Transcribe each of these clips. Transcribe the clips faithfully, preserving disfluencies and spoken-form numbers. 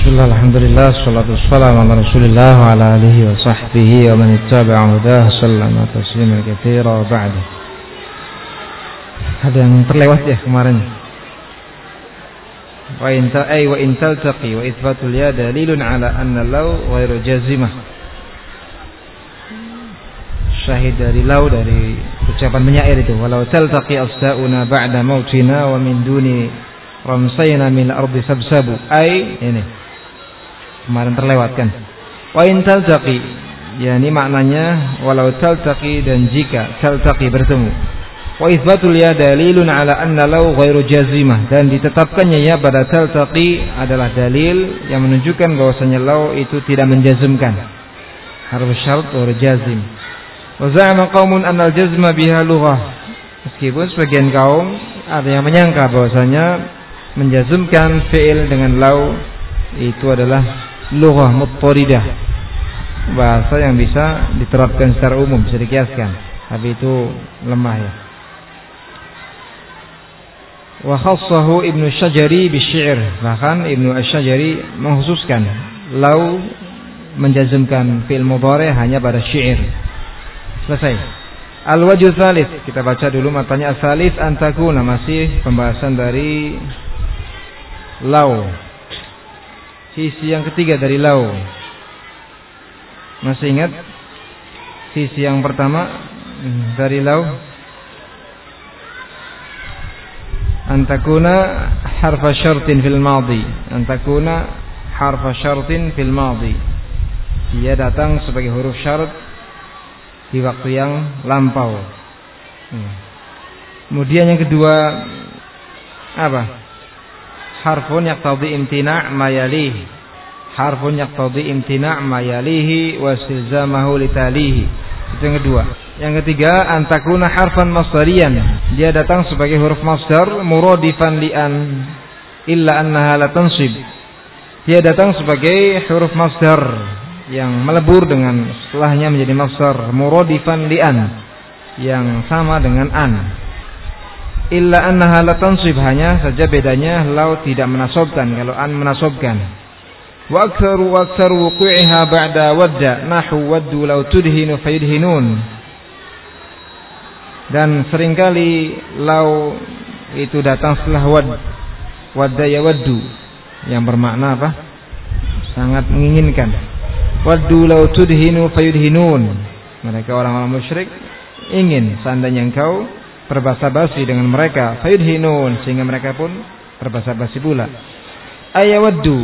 Bismillah, alhamdulillah, salatu wassalamu ala rasulillah wa ala alihi wa sahbihi wa man ittaba'a hudah sallama tasliman katsira wa ba'du. Ada yang terlewat ya kemarin. Wa in ta ay wa in taltaqi wa itsbatul ya dalilun ala anna law ghairu jazimah. Syahid dari law dari ucapan penyair itu, walau taltaqi asda'una ba'da mautina wa min duni ramsayna min ardi sabsabu. Ay ini kemarin terlewat kan. Wa in taltaqi, yakni maknanya walau taltaqi dan jika taltaqi bertemu. Wa itsbatul ya dalilun ala anna law ghairu jazimah, dan ditetapkannya ya pada taltaqi adalah dalil yang menunjukkan bahwasanya law itu tidak menjazmkan. Harus syarat atau jazim. Wa za'ama qaumun anna al-jazma biha lughah. Meskipun sebagian kaum ada yang menyangka bahwasanya menjazmkan fi'il dengan law itu adalah lughah muttaridah, bahasa yang bisa diterapkan secara umum, bisa dikiaskan, tapi itu lemah ya. Wa khassahu Ibnu Syajari bisyi'r, bahkan Ibnu Asy-Syajari mengkhususkan law menjazmkan fi'il mudhari' hanya pada syair. Selesai. Al-wajhu tsalits, kita baca dulu matanya. As-tsalits antakuna, masih pembahasan dari law. Sisi yang ketiga dari law. Masih ingat sisi yang pertama dari law? Antakuna harfa syartin fil madhi. Antakuna harfa syartin fil madhi. Dia datang sebagai huruf syarat di waktu yang lampau. Kemudian yang kedua apa? Harfun yaqtadi imtina' ma yalihi. Harfun yaqtadi imtina' ma yalihi wa istilzamahu litalihi. Itu yang kedua. Yang ketiga, antakuna harfan masdariyan. Dia datang sebagai huruf masdar muradifan li an illa annaha la tansib. Dia datang sebagai huruf masdar yang melebur dengan setelahnya menjadi masdar muradifan li an, yang sama dengan an. Illa annaha la tansib, hanya saja bedanya law tidak menasobkan, kalau an menasobkan. Wa aktsaru wa aktsaru wuqu'iha ba'da wadda nahu waddu law tudhinu fayudhinun. Dan seringkali law itu datang setelah wad, wadda yawaddu, yang bermakna apa? Sangat menginginkan. Waddu law tudhinu fayudhinun. Mereka orang-orang musyrik ingin seandainya engkau berbahasa basi dengan mereka, fayudhinun, sehingga mereka pun berbahasa basi pula. Ayawaddu,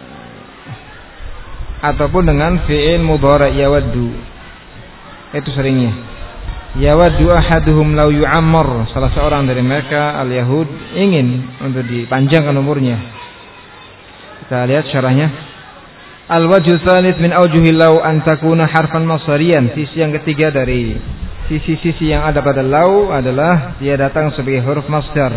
ataupun dengan fi'il mudhari' yawaddu, itu seringnya. Yawaddu ahaduhum law yu'ammar, salah seorang dari mereka al-Yahud ingin untuk dipanjangkan umurnya. Kita lihat syarahnya. Al-wajhu tsalits min awjuhi law an takuna harfan masdariyan. Sisi yang ketiga dari sisi-sisi yang ada pada law adalah dia datang sebagai huruf masdar.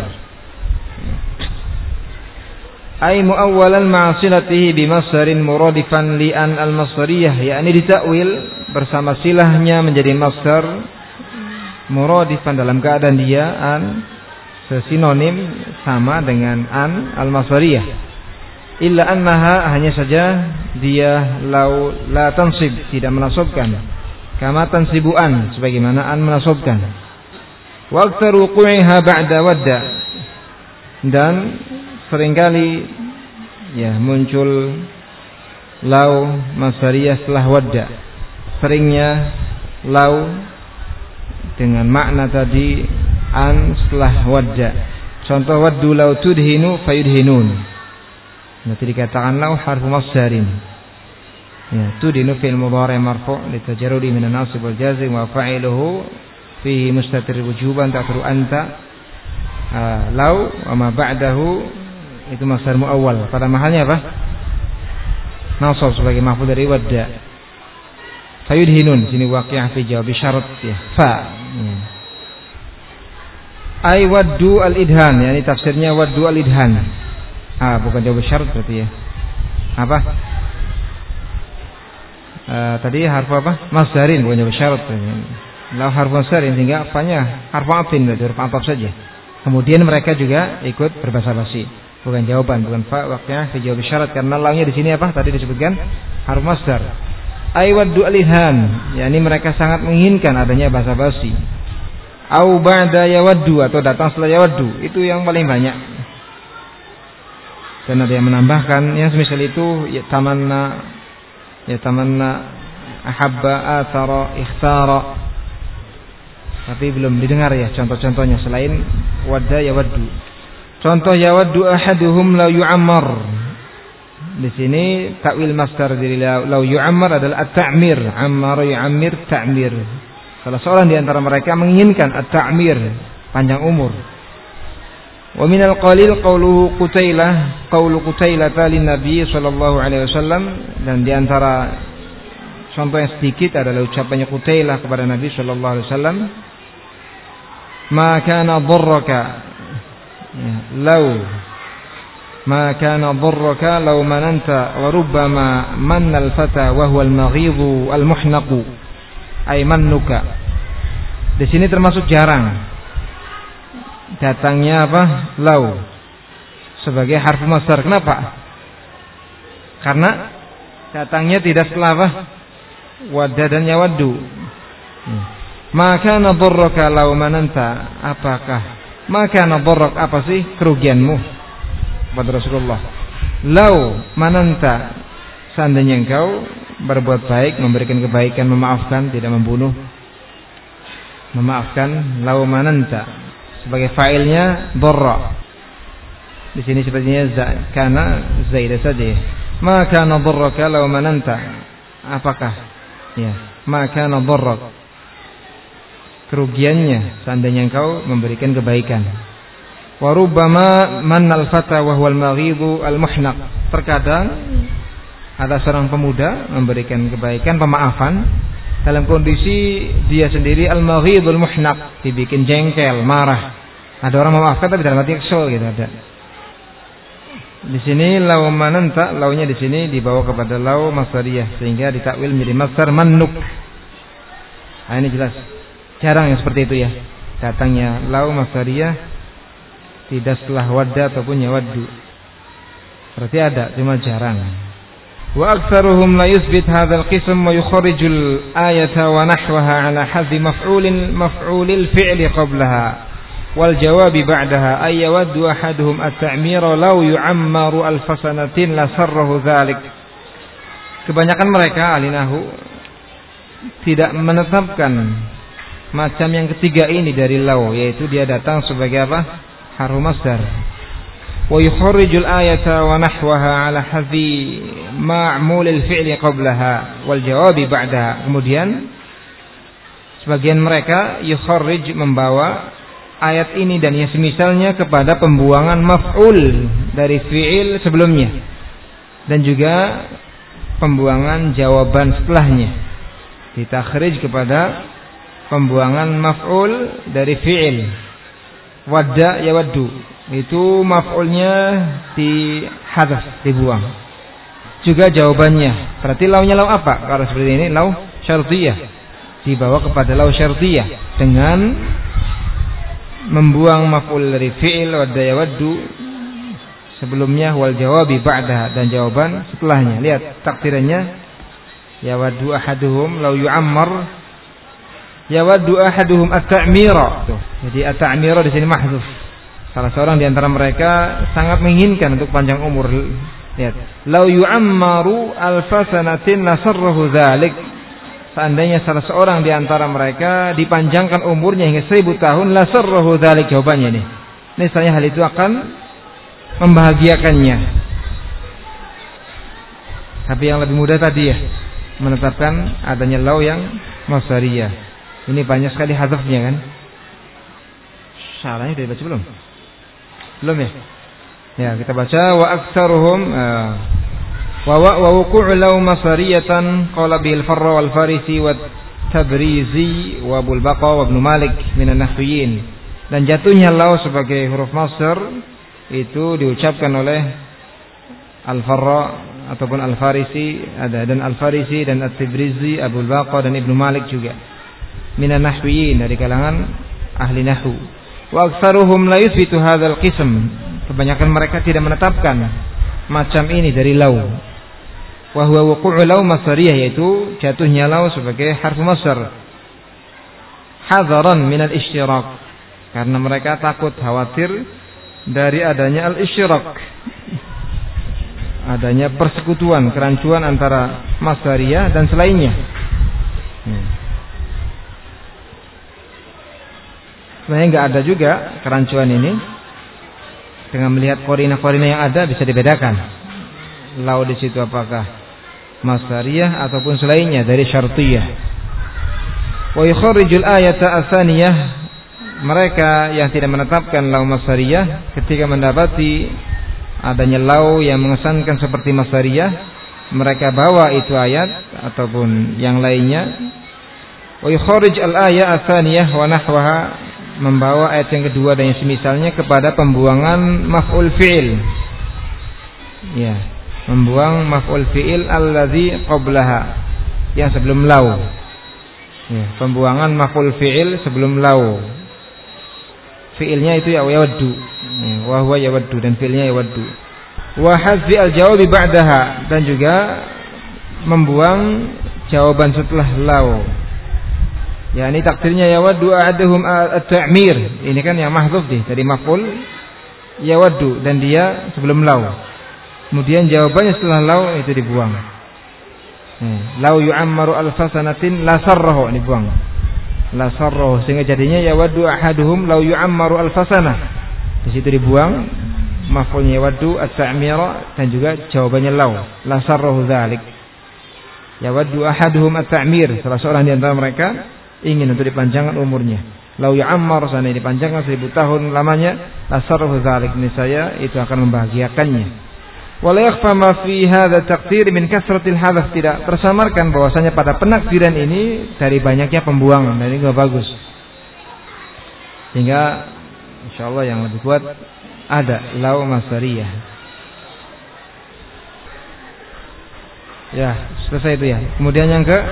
Ay muawwalan ma'silatihi bi masdarin muradifan li an al-masdariyah, yakni ditakwil bersama silahnya menjadi masdar muradifan dalam keadaan dia an sesinonim sama dengan an al-masdariyah. Illa annaha, hanya saja dia law la tansib, tidak menasabkan. Kama tansibuan, sebagaimana an menasobkan. Wa aktsar wuqu'iha ba'da wadda, dan seringkali ya muncul law masdariyah setelah wadda. Seringnya law dengan makna tadi an setelah wadda. Contoh waddu law tudhinu fayudhinun. Nanti dikatakan law harfu masdarin. Ya, tudhinu fi'il mudhari' marfu' litajarrudi min an-nasib wal jazm wa fa'iluhu fihi mustatir wujuban ta'turu anta. Uh, law wa ma ba'dahu itu masdar muawwal. Pada mahalnya apa? Nasab sebagai maf'ul dari wadda. Fayudhinun, sini waqi'ah fi jawab syarat ya. Fa. Ya. Ay waddu al-idhan, yakni tafsirnya waddu al-idhan. Ah, bukan jawab syarat berarti ya. Apa? Uh, tadi harfu apa? Masdarin, bukan jawab syarat. Law harfu masdarin, sehingga fa-nya harfu atin, berarti huruf ataf saja. Kemudian mereka juga ikut berbahasa basi. Bukan jawaban, bukan fa waqi'ah fi jawab syarat, karena launya di sini apa? Tadi disebutkan harf masdar. Ay waddu alihan, yakni mereka sangat menginginkan adanya basa-basi. Au ba'da yawaddu, atau datang setelah yawaddu, itu yang paling banyak. Dan ada yang menambahkan yang semisal itu, ya tamanna, ya tamanna, ahabba, athara, ikhtara. Tapi belum didengar ya contoh-contohnya selain wadda yawaddu. Contoh yawaddu ahaduhum law yu'ammar. Di sini takwil masdar dari law yu'ammar adalah at-ta'mir. Ammar yu'ammir ta'mir. Salah seorang di antara mereka menginginkan at-ta'mir, panjang umur. Wa minal qalil qawluhu Qutailah, qawlu Qutailah lin Nabi sallallahu alaihi wasallam, dan di antara contoh yang sedikit adalah ucapannya Qutailah kepada Nabi sallallahu alaihi wasallam, "Ma kana dharraka law ma kana dharraka law mananta wa rubbama manna al-fata wa huwa al-maghidhu al-muhnaqu ay mannuka." Di sini termasuk jarang datangnya apa? Law sebagai harf masdar. Kenapa? Karena datangnya tidak setelah apa? Wadda dan yawaddu. Ma kana dharraka law mananta, apakah maka nadarrak, apa sih kerugianmu kepada Rasulullah? Lau mananta, seandainya engkau berbuat baik, memberikan kebaikan, memaafkan, tidak membunuh, memaafkan. Lau mananta sebagai fa'ilnya darra. Di sini sepertinya za, kana zaidah saja. Maka nadarraka lau mananta, apakah ya maka nadarrak, kerugiannya seandainya engkau memberikan kebaikan. Wa rubbama mannal fata wa huwal maghidhu al muhnaq. Terkadang ada seorang pemuda memberikan kebaikan, pemaafan, dalam kondisi dia sendiri al maghidhul muhnaq, dibikin jengkel, marah. Ada orang memaafkan tapi dalam hati kesel gitu ada. Di sini law mananta, launya di sini dibawa kepada law masdariyah sehingga ditakwil menjadi masdar mannuk. Nah, ini jelas. Jarang yang seperti itu ya. Datangnya lau masdariyah tidak setelah wadda ataupun yawaddu. Berarti ada, cuma jarang. Wa aktsaruhum la yuthbit hadzal qism wa yukharijul ayata wa nahwaha ala hadhi maf'ulin maf'ulil fi'li qablaha wal jawabi ba'daha ay yawaddu ahaduhum at-ta'mira law yu'ammaru alfasanatin la sarrahu dzalik. Kebanyakan mereka alinahu tidak menetapkan macam yang ketiga ini dari law, yaitu dia datang sebagai apa? Harfu masdar. Wa yukharijul ayata wa nahwaha ala hadhi ma'mulil fi'li qablaha wal jawabi ba'daha. Kemudian sebagian mereka yukharij, membawa ayat ini dan yang semisalnya kepada pembuangan maf'ul dari fi'il sebelumnya dan juga pembuangan jawaban setelahnya, ditakhrij kepada pembuangan maf'ul dari fi'il. Wadda yawaddu, itu maf'ulnya dihadzaf, dibuang. Juga jawabannya. Berarti launya lau apa? Kalau seperti ini lau syartiyah, dibawa kepada lau syartiyah dengan membuang maf'ul dari fi'il wadda yawaddu sebelumnya, wal jawabi ba'da, dan jawaban setelahnya. Lihat takdirannya, yawaddu ahaduhum lau yu'ammar, yawaddu ahaduhum at-ta'mira. Jadi at-ta'mira di sini mahdzuf. Salah seorang di antara mereka sangat menginginkan untuk panjang umur. Lihat, lau yu'ammaru alfasanatin nasarrahu dzalik. Seandainya salah seorang di antara mereka dipanjangkan umurnya hingga seribu tahun, lasarrahu dzalik, jawabannya ini. Niscaya hal itu akan membahagiakannya. Tapi yang lebih mudah tadi ya, menetapkan adanya lau yang masdariyah. Ini banyak sekali hadzafnya kan. Salahnya sudah dibaca belum? Belum ya? Ya, kita baca wa aktsaruhum wa wa wuqu'u law masariyatan qala bil farra wal farisi wat tabrizi wa abul baqa wa ibn malik minan nahwiyin. Dan jatuhnya law sebagai huruf masdar itu diucapkan oleh al-farra ataupun al-farisi, ada dan al-farisi dan at-tabrizi, abul baqa dan ibnu malik juga. Minan nahwiyin, dari kalangan ahli nahwu. Wa aktsaruhum la yuthbitu hadzal qism. kebanyakan mereka tidak menetapkan macam ini dari lau. Wa huwa wuqu'u lau masdariyah, yaitu jatuhnya lau sebagai harfu masdar. Hadaran min al-ishtirak, karena mereka takut khawatir dari adanya al-ishtirak, adanya persekutuan, kerancuan antara masdariyah dan selainnya. Hmm. Sebenarnya enggak ada juga kerancuan ini. Dengan melihat korina-korina yang ada bisa dibedakan lau di situ apakah masdariyah ataupun selainnya dari syartiyah. Wa yukharrijul ayata atsaniyah, mereka yang tidak menetapkan lau masdariyah ketika mendapati adanya lau yang mengesankan seperti masdariyah, mereka bawa itu ayat ataupun yang lainnya. Wa yukharrij al-ayat atsaniyah wa nahwaha, membawa ayat yang kedua dan yang semisalnya kepada pembuangan maf'ul fi'il. Ya, membuang maf'ul fi'il allazi qablaha, yang sebelum lau. Ya, pembuangan maf'ul fi'il sebelum lau. Fi'ilnya itu ya yawaddu. Ya, wa huwa yawaddu, dan fi'ilnya yawaddu. Wa hazfi al-jawabi ba'daha, dan juga membuang jawaban setelah lau. Ya, ini takdirnya yawaddu ahaduhum at-ta'mir. Ini kan yang mahdhuf deh dari maf'ul yawaddu, dan dia sebelum lau. Kemudian jawabannya setelah lau itu dibuang. Hmm. Lau yu'ammaru alfasanatin la sarrahu, dibuang. La sarrahu, sehingga jadinya yawaddu ahaduhum lau yu'ammaru alfasana. Di situ dibuang maf'ulnya yawaddu at-ta'mira dan juga jawabannya lau. La sarrahu dzalik. Yawaddu ahaduhum at-ta'mir, salah seorang di antara mereka ingin untuk dipanjangkan umurnya. Lau ya'ammar, sana dipanjangkan seribu tahun lamanya, lasarruhu dzalik, niscaya itu akan membahagiakannya. Wa la yakhfa ma fi hadza taqdir min kasratil hadath, tidak tersamarkan bahwasanya pada penakdiran ini dari banyaknya pembuangan, dan ini enggak bagus. Sehingga insyaallah yang lebih kuat ada lau masdariyah. Ya, selesai itu ya. Kemudian yang ke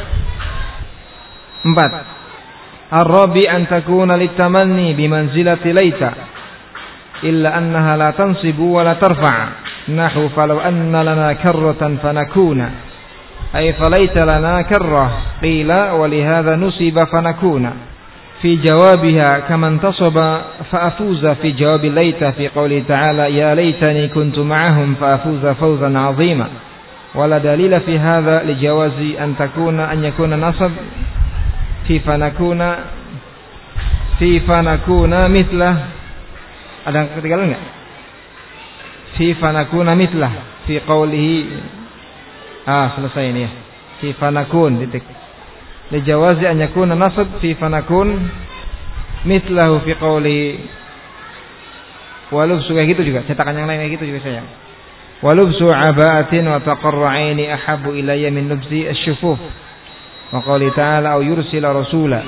empat, Ar-rabi an takuna litamanni bimanzilati laita illa annaha la tansibu wa la tarfa', nahu falau anna lana karratan fanakuna, ay falaita lana karrah, qila wa lihadha nusiba fanakuna fi jawabiha kaman tasaba fa'afuza fi jawabi laita fi qawli ta'ala ya laitani kuntu ma'ahum fa'afuza fawzan 'azima. Wala dalila fi hadha li jawazi an takuna an yakuna nasab fi fanakuna fi fanakuna mithlah. Ada yang ketinggalan enggak? Fi fanakuna mithlah fi qawlihi. Ah, selesai ini ya. Fi fanakun titik. Li jawazi an yakuna nasab fi fanakun mithlahu fi qawlihi. Walubsu, kayak gitu juga. Cetakan yang lain kayak gitu juga saya. Walubsu aba'atin wa taqarra'aini ahabbu ilayya min lubsi asy-syufuf. Wa qali ta'ala au yursila rasula.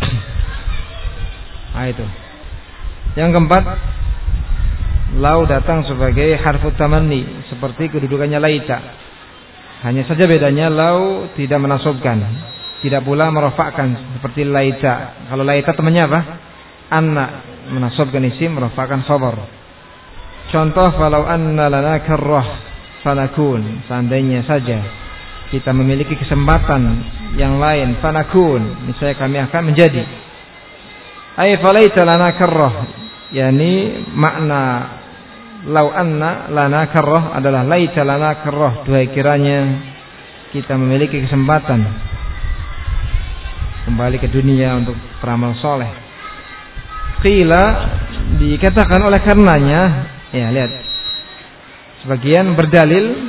Nah itu. Yang keempat, lau datang sebagai harfu tamanni, seperti kedudukannya laita. Hanya saja bedanya lau tidak menasobkan, tidak pula merofakkan seperti laita. Kalau laita temannya apa? Anna, menasobkan isim, merofakkan khabar. Contoh, falau anna lana karrah fanakun, seandainya saja kita memiliki kesempatan yang lain, fanakun, misalnya kami akan menjadi. Ay falaita lana karrah, yakni makna lau anna lana karrah adalah laita lana karrah, duhai kiranya kita memiliki kesempatan kembali ke dunia untuk beramal soleh. Qila, dikatakan oleh karenanya, ya lihat, sebagian berdalil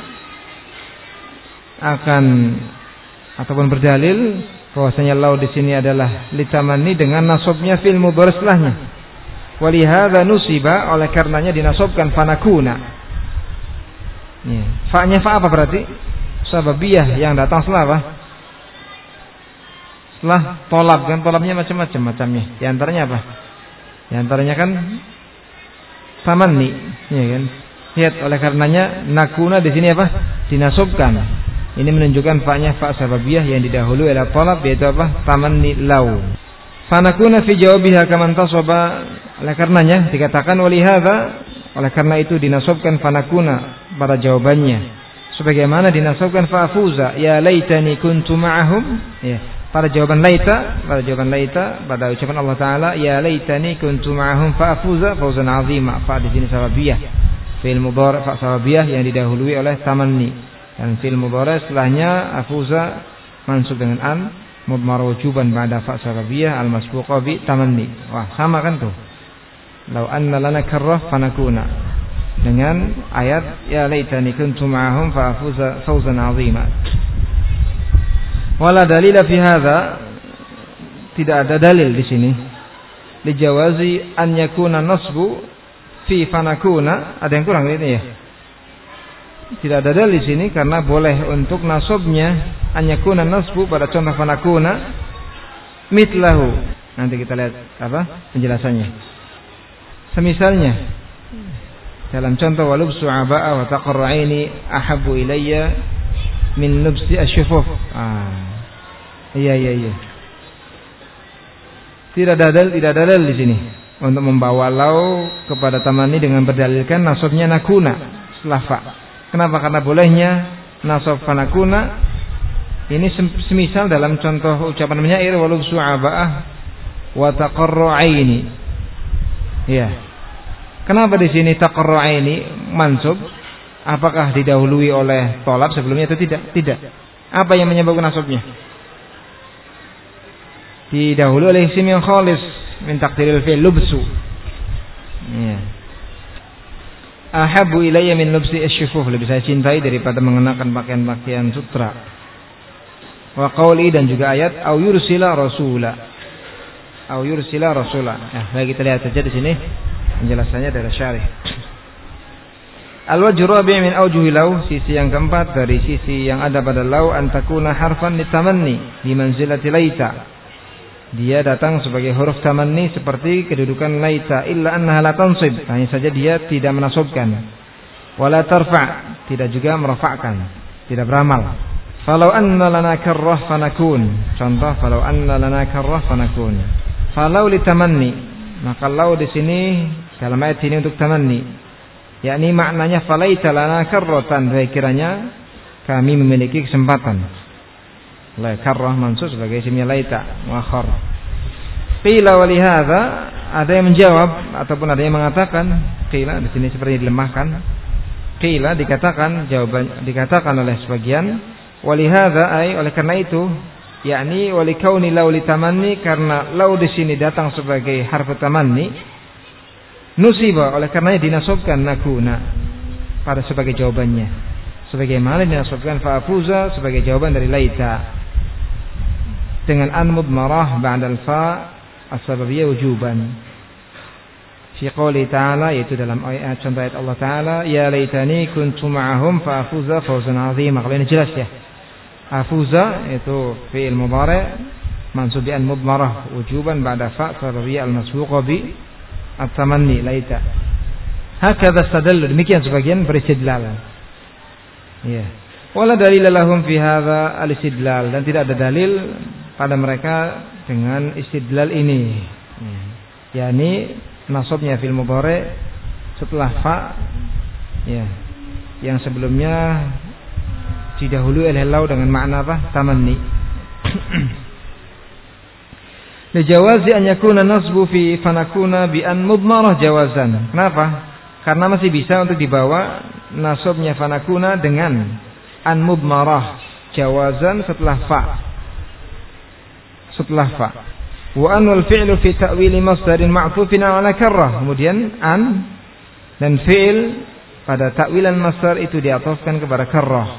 akan ataupun berdalil bahwasanya lau di sini adalah litamanni dengan nasabnya fil mudhari setelahnya. Walihadza nusiba, oleh karenanya dinasobkan fanakuna. Ya. Fa-nya fa apa berarti? Sababiyah yang datang setelah apa? Setelah tolab, kan tolabnya macam-macam macamnya. Di antaranya apa? Di antaranya kan tamanni, ya kan? Lihat, oleh karenanya nakuna di sini apa? Dinasobkan. Ini menunjukkan fa-nya fa sababiyah yang didahului oleh talab, yaitu apa? Tamanni lau. Fanakuna fi jawabiha kaman tasaba, oleh karenanya dikatakan walihadza Oleh karena itu dinasabkan fanakuna pada jawabannya. Sebagaimana dinasabkan fa'afuza, ya laitani kuntu ma'ahum. Ya, pada jawaban laita, pada jawaban laita, pada ucapan Allah Taala, ya laitani kuntu ma'ahum fa'afuza fawzan 'azima. Fa di sini sababiyah. Fi'il mudhari' fa sababiyah yang didahului oleh tamanni. Dan fi'il mudhari' setelahnya afuza mansub dengan an, mudmar wujuban ba'da fa sababiyah al-masbuqa bi tamanni. Wah, sama kan tuh. Lau anna lana karrah fanakuna. Dengan ayat ya laitani kuntu ma'ahum fa afuza fawzan 'azima. Wala dalila fi hadza, tidak ada dalil di sini li jawazi an yakuna nasbu fi fanakuna. Ada yang kurang ini ya. Tidak ada dalil di sini karena boleh untuk nasabnya an yakuna nasbu pada contoh fanakuna mitlahu. Nanti kita lihat apa penjelasannya. Semisalnya dalam contoh walubsu aba'a wa taqarra 'aini ahabbu ilayya min lubsi asyufuf. Ah. Iya iya iya. Tidak ada dalil, tidak ada dalil di sini untuk membawa lau kepada tamanni dengan berdalilkan nasabnya nakuna setelah fa. Kenapa? Karena bolehnya nasab fanakuna ini semisal dalam contoh ucapan menyair walubsu aba'ah wa taqarra 'aini. Iya. Kenapa di sini taqarra 'aini mansub? Apakah didahului oleh tolab sebelumnya atau tidak? Tidak. Apa yang menyebabkan nasabnya? Didahului oleh isim yang khalis min taqdiril fi'l lubsu. Ya. Ahabbu ilayya min lubsi asyufuf, lebih saya cintai daripada mengenakan pakaian-pakaian sutra. Wa qauli, dan juga ayat au yursila rasula. Au yursila rasula. Nah, baik kita lihat saja di sini. Penjelasannya dari syarih. Al-wajhu rabi' min awjuhi law, sisi yang keempat dari sisi yang ada pada law, antakuna harfan litamanni di manzilati laita. Dia datang sebagai huruf tamanni seperti kedudukan laita, illa annaha la tansib, hanya saja dia tidak menasabkan. Wala tarfa', tidak juga merafa'kan, tidak beramal. Falau anna lana karrah fanakun. Contoh falau anna lana karrah fanakun. Falau litamanni, maka law di sini dalam ayat ini untuk tamanni, yakni maknanya falaita lana karratan, baik kiranya kami memiliki kesempatan. La karrah mansub sebagai isimnya laita muakhar. Qila wa li hadza, ada yang menjawab ataupun ada yang mengatakan, qila di sini sepertinya dilemahkan. Qila dikatakan, jawaban dikatakan oleh sebagian, wa li hadza ay oleh karena itu, yakni wa li kauni law li tamanni, karena law di sini datang sebagai harf tamanni. Nusiba, oleh karenanya dinasabkan nakuna pada sebagai jawabannya. Sebagaimana dinasabkan fa'afuza sebagai jawaban dari laita dengan an mudmarah ba'da al-fa as-sababiyah wujuban. Fi qouli ta'ala, yaitu dalam ayat contoh ayat Allah Ta'ala, ya laitani kuntu ma'ahum fa'afuza fawzan 'azima. Kalau ini jelas ya. Afuza itu fi'il mudhari' mansub bi an mudmarah wujuban ba'da fa sababiyah al-masbuqa bi at-tamanni laita. Hakadha istadallu, demikian sebagian beristidlal. Ya. Wala dalil lahum fi hadza al-istidlal, dan tidak ada dalil pada mereka dengan istidlal ini. Ya. Yani nasabnya fil mudhari' setelah fa, ya, yang sebelumnya didahului oleh law dengan makna apa? Tamanni. Lijawazi an yakuna nasbu fi fanakuna bi an mudmarah jawazan. Kenapa? Karena masih bisa untuk dibawa nasabnya fanakuna dengan an mudmarah jawazan setelah fa. Setelah fa. Wa an wal fi'lu fi ta'wili masdarin ma'tufin 'ala karrah. Kemudian an dan fi'il pada ta'wilan masdar itu diatofkan kepada karrah.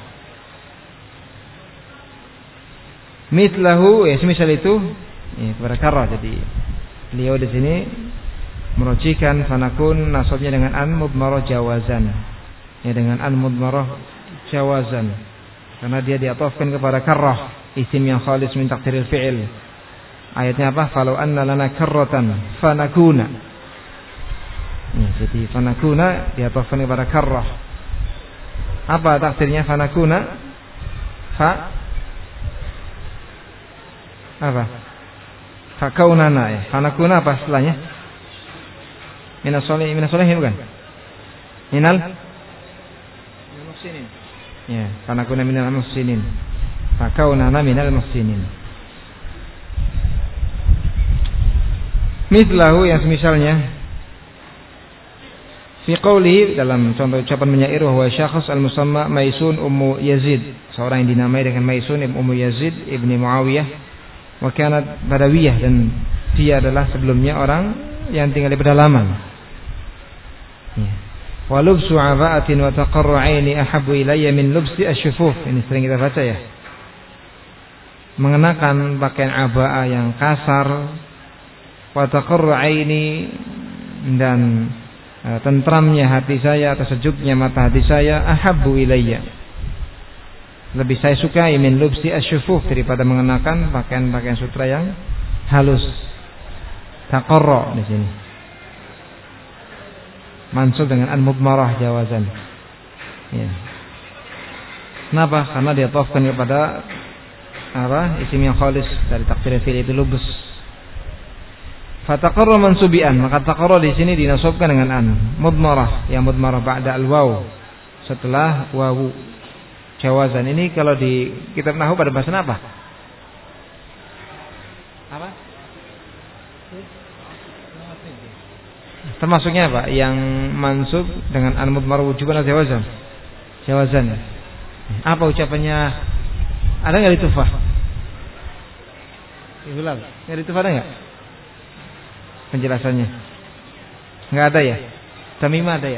Mithlahu, ya semisal itu, ya, kepada karrah. Jadi beliau di sini merujikan fanakun nasabnya dengan an mudmarah jawazan, ya, dengan an mudmarah jawazan, karena dia diatofkan kepada karrah, isim yang khalis min taqdiril fi'il. Ayatnya apa? Falau anna lana karratan fanakuna. Ya, jadi fanakuna diatofkan kepada karrah. Apa takdirnya fanakuna? Fa apa? Fakaunana, ya. Fanakuna apa setelahnya? Minasolihin, minasolihin bukan? Minal muhsinin. Ya, karena kuna minal muhsinin. Fakaunana minal muhsinin. Mislahu yang semisalnya fi qawlihi dalam contoh ucapan menyair bahwa syakhs al-musamma Maisun Ummu Yazid, seorang yang dinamai dengan Maisun Ummu Yazid ibni Muawiyah, wa kanat badawiyah, dan dia adalah sebelumnya orang yang tinggal di pedalaman. Ya. Wa lubsu aba'atin wa taqarru 'aini ahabbu ilayya min lubsi asyufuf. Ini sering kita baca ya. Mengenakan pakaian aba'ah yang kasar, wa taqarru 'aini, dan tentramnya hati saya atau sejuknya mata hati saya, ahabbu ilayya, lebih saya sukai min lubsi asyufuf, daripada mengenakan pakaian-pakaian sutra yang halus. Taqarra di sini mansub dengan al-mudmarah jawazan. Ya. Kenapa? Karena dia tafkan kepada apa? Isim yang khalis dari takdir fi'il itu lubus. Fataqarra mansubian, maka taqarra di sini dinasabkan dengan an mudmarah, yang mudmarah ba'da al-waw, setelah wawu jawazan. Ini kalau di kitab nahwu pada bahasan apa? Apa? Termasuknya apa? Yang mansub dengan an mudmarah wujuban atau jawazan? Jawazan. Apa ucapannya? Ada enggak di Tufah? Hilal. Enggak di Tufah ada enggak? Penjelasannya enggak ada ya? Tamimah ada ya?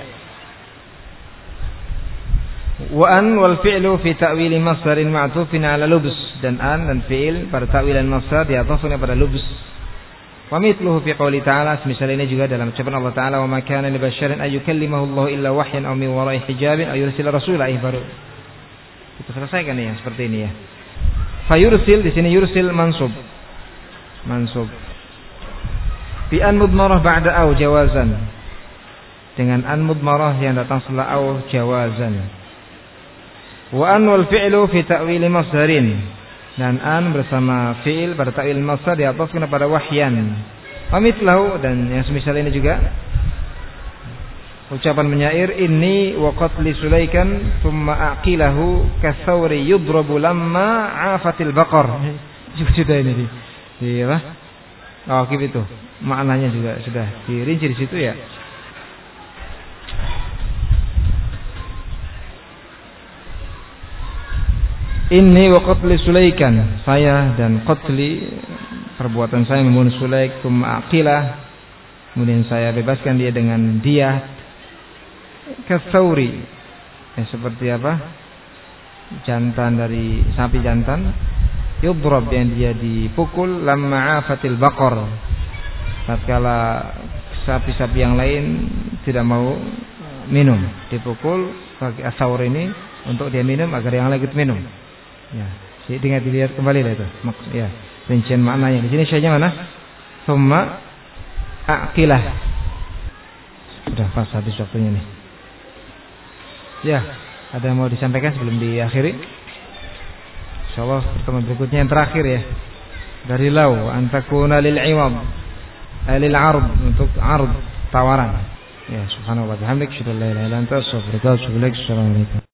Wa an wal fi'lu fi ta'wil masdarin ma'tufin 'ala lubs, dan an dan fi'il pada ta'wilan masdar diatafkan pada lubs. Wa mithluhu fi qouli ta'ala, semisal ini juga dalam ucapan Allah Ta'ala, wa ma kana li basyarin ay yukallimahu Allah illa wahyan aw min wara'i hijabin ay yursila rasulan baru. Kita selesaikan ya seperti ini ya. Fayursil di sini yursil mansub. Mansub. Bi an mudmarah ba'da aw jawazan, dengan an mudmarah yang datang setelah aw jawazan. Wa an wal fi'lu fi ta'wil masdarin, dan an bersama fi'il pada ta'wil masdar diatafkan kepada wahyan. Wa mithlahu, dan yang semisal ini juga ucapan menyair, inni wa qatli sulaikan thumma aqilahu kathawri yudrabu lamma 'afatil baqar. Sudah ini di. Iya. Oh, gitu. Maknanya juga sudah dirinci di situ ya. Inni wa qatli sulaikan, saya dan qatli, perbuatan saya membunuh Sulaik, tsumma aqilah, kemudian saya bebaskan dia dengan diyah, kasauri, ya, seperti apa? Jantan dari sapi jantan, yudrab, yang dia dipukul, lamma afatil baqar, tatkala sapi-sapi yang lain tidak mau minum, dipukul bagi asaur ini untuk dia minum agar yang lain ikut minum. Ya, ingat dilihat kembali lah itu. Maksud ya, rincian maknanya. Di sini syai'nya mana? Tsumma aqilah. Sudah pas habis waktunya nih. Ya, ada yang mau disampaikan sebelum diakhiri? Insyaallah pertemuan berikutnya yang terakhir ya. Dari lau antakuna lil iwad, lil ard, untuk ard, tawaran. Ya, subhanallah wa bihamdik, syukur la ilaha illa anta, astaghfiruka wa atubu ilaik. Assalamualaikum.